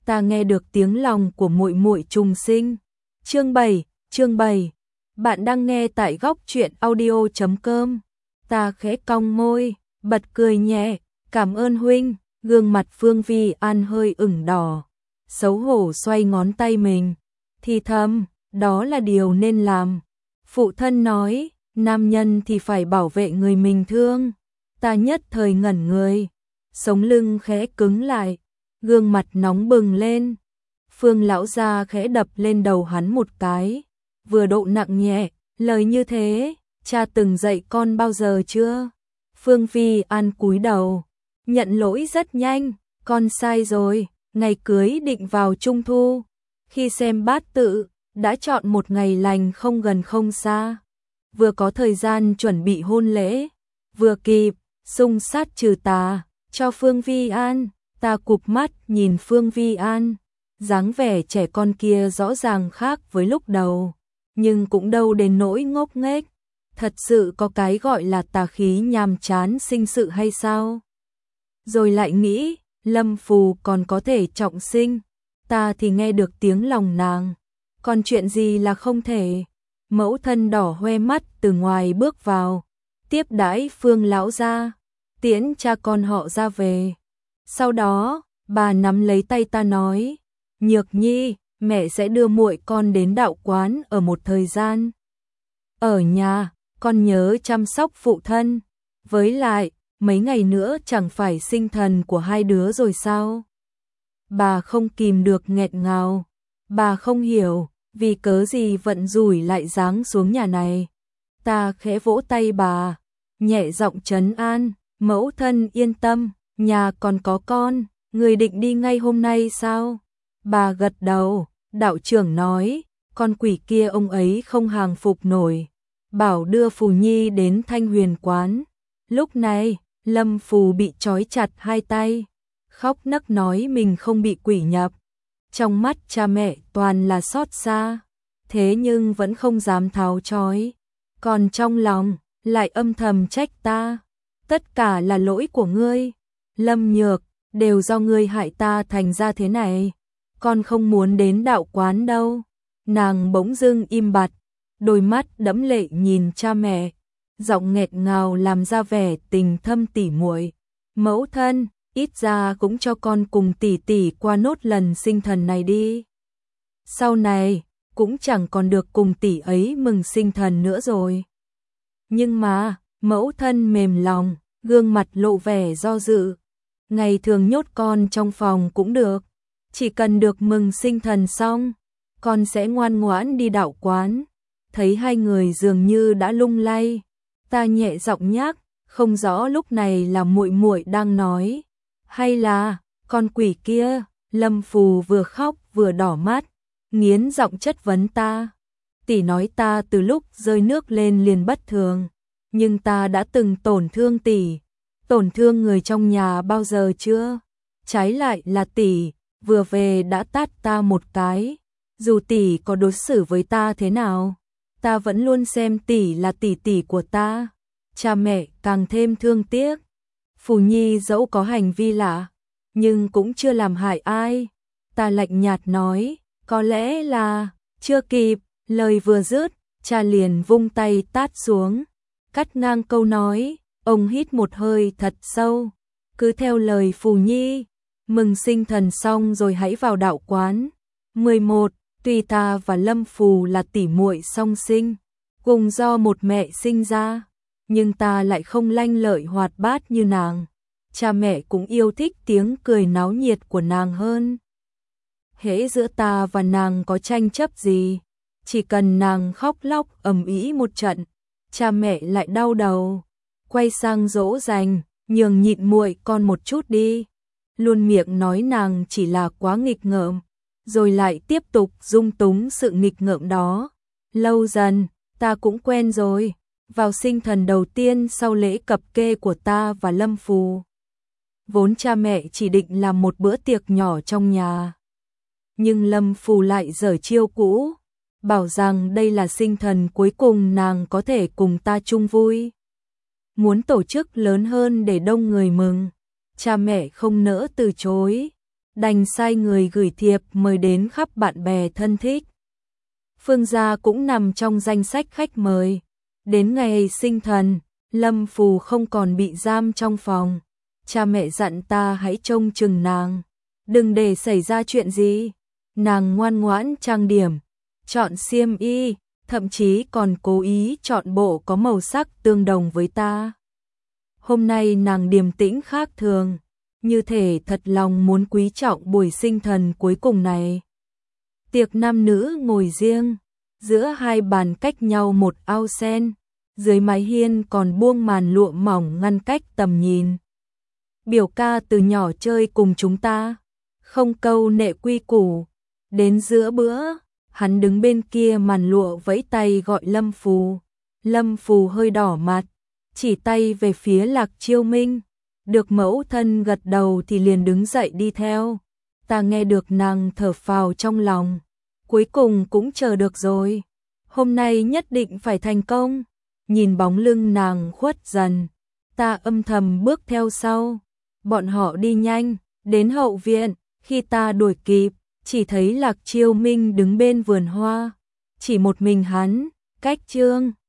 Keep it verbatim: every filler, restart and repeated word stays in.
ta nghe được tiếng lòng của muội muội trùng sinh. Chương bảy, chương bảy. Bạn đang nghe tại góc truyện audio chấm com. Ta khẽ cong môi, bật cười nhẹ, cảm ơn huynh. Gương mặt Phương Vi An hơi ửng đỏ, xấu hổ xoay ngón tay mình, thì thầm, đó là điều nên làm. Phụ thân nói, nam nhân thì phải bảo vệ người mình thương. Ta nhất thời ngẩn người, sống lưng khẽ cứng lại, gương mặt nóng bừng lên. Phương lão gia khẽ đập lên đầu hắn một cái, vừa độ nặng nhẹ, lời như thế, cha từng dạy con bao giờ chưa? Phương Vi An cúi đầu, nhận lỗi rất nhanh, con sai rồi, ngày cưới định vào trung thu. Khi xem bát tự, đã chọn một ngày lành không gần không xa. Vừa có thời gian chuẩn bị hôn lễ, vừa kịp, xung sát trừ tà, cho Phương Vi An. Ta cụp mắt nhìn Phương Vi An, dáng vẻ trẻ con kia rõ ràng khác với lúc đầu, nhưng cũng đâu đến nỗi ngốc nghếch. Thật sự có cái gọi là tà khí nhàm chán sinh sự hay sao? Rồi lại nghĩ, Lâm Phù còn có thể trọng sinh, ta thì nghe được tiếng lòng nàng, còn chuyện gì là không thể. Mẫu thân đỏ hoe mắt từ ngoài bước vào, tiếp đãi Phương lão gia, tiễn cha con họ ra về. Sau đó, bà nắm lấy tay ta nói, Nhược Nhi, mẹ sẽ đưa muội con đến đạo quán ở một thời gian. Ở nhà, con nhớ chăm sóc phụ thân, với lại, mấy ngày nữa chẳng phải sinh thần của hai đứa rồi sao? Bà không kìm được nghẹn ngào, bà không hiểu, vì cớ gì vận rủi lại giáng xuống nhà này. Ta khẽ vỗ tay bà, nhẹ giọng trấn an, mẫu thân yên tâm, nhà còn có con, người định đi ngay hôm nay sao? Bà gật đầu, đạo trưởng nói, con quỷ kia ông ấy không hàng phục nổi, bảo đưa Phù Nhi đến Thanh Huyền quán. Lúc này, Lâm Phù bị trói chặt hai tay, khóc nấc nói mình không bị quỷ nhập. Trong mắt cha mẹ toàn là xót xa, thế nhưng vẫn không dám tháo trói, còn trong lòng lại âm thầm trách ta. Tất cả là lỗi của ngươi, Lâm Nhược, đều do ngươi hại ta thành ra thế này. Con không muốn đến đạo quán đâu. Nàng bỗng dưng im bặt, đôi mắt đẫm lệ nhìn cha mẹ, giọng nghẹt ngào làm ra vẻ tình thâm tỉ muội. Mẫu thân, ít ra cũng cho con cùng tỷ tỷ qua nốt lần sinh thần này đi. Sau này, cũng chẳng còn được cùng tỷ ấy mừng sinh thần nữa rồi. Nhưng mà, mẫu thân mềm lòng, gương mặt lộ vẻ do dự. Ngày thường nhốt con trong phòng cũng được, chỉ cần được mừng sinh thần xong, con sẽ ngoan ngoãn đi đạo quán. Thấy hai người dường như đã lung lay, ta nhẹ giọng nhắc, không rõ lúc này là muội muội đang nói, hay là con quỷ kia. Lâm Phù vừa khóc vừa đỏ mắt, nghiến giọng chất vấn ta. Tỷ nói ta từ lúc rơi nước lên liền bất thường, nhưng ta đã từng tổn thương tỷ, tổn thương người trong nhà bao giờ chưa? Trái lại là tỷ, vừa về đã tát ta một cái, dù tỷ có đối xử với ta thế nào, ta vẫn luôn xem tỷ là tỷ tỷ của ta. Cha mẹ càng thêm thương tiếc. Phù Nhi dẫu có hành vi lạ, nhưng cũng chưa làm hại ai. Ta lạnh nhạt nói, có lẽ là chưa kịp. Lời vừa dứt, cha liền vung tay tát xuống, cắt ngang câu nói. Ông hít một hơi thật sâu, cứ theo lời Phù Nhi, mừng sinh thần xong rồi hãy vào đạo quán. mười một. Tuy ta và Lâm Phù là tỷ muội song sinh, cùng do một mẹ sinh ra, nhưng ta lại không lanh lợi hoạt bát như nàng. Cha mẹ cũng yêu thích tiếng cười náo nhiệt của nàng hơn. Hễ giữa ta và nàng có tranh chấp gì, chỉ cần nàng khóc lóc ầm ĩ một trận, cha mẹ lại đau đầu, quay sang dỗ dành, nhường nhịn muội con một chút đi. Luôn miệng nói nàng chỉ là quá nghịch ngợm, rồi lại tiếp tục dung túng sự nghịch ngợm đó. Lâu dần, ta cũng quen rồi. Vào sinh thần đầu tiên sau lễ cập kê của ta và Lâm Phù, vốn cha mẹ chỉ định làm một bữa tiệc nhỏ trong nhà, nhưng Lâm Phù lại giở chiêu cũ, bảo rằng đây là sinh thần cuối cùng nàng có thể cùng ta chung vui, muốn tổ chức lớn hơn để đông người mừng. Cha mẹ không nỡ từ chối, đành sai người gửi thiệp mời đến khắp bạn bè thân thích. Phương gia cũng nằm trong danh sách khách mời. Đến ngày sinh thần, Lâm Phù không còn bị giam trong phòng. Cha mẹ dặn ta hãy trông chừng nàng, đừng để xảy ra chuyện gì. Nàng ngoan ngoãn trang điểm, chọn xiêm y, thậm chí còn cố ý chọn bộ có màu sắc tương đồng với ta. Hôm nay nàng điềm tĩnh khác thường, như thể thật lòng muốn quý trọng buổi sinh thần cuối cùng này. Tiệc nam nữ ngồi riêng, giữa hai bàn cách nhau một ao sen, dưới mái hiên còn buông màn lụa mỏng ngăn cách tầm nhìn. Biểu ca từ nhỏ chơi cùng chúng ta, không câu nệ quy củ. Đến giữa bữa, hắn đứng bên kia màn lụa vẫy tay gọi Lâm Phù. Lâm Phù hơi đỏ mặt, chỉ tay về phía Lạc Chiêu Minh. Được mẫu thân gật đầu thì liền đứng dậy đi theo. Ta nghe được nàng thở phào trong lòng. Cuối cùng cũng chờ được rồi. Hôm nay nhất định phải thành công. Nhìn bóng lưng nàng khuất dần, ta âm thầm bước theo sau. Bọn họ đi nhanh, đến hậu viện. Khi ta đuổi kịp, chỉ thấy Lạc Chiêu Minh đứng bên vườn hoa. Chỉ một mình hắn, cách Trương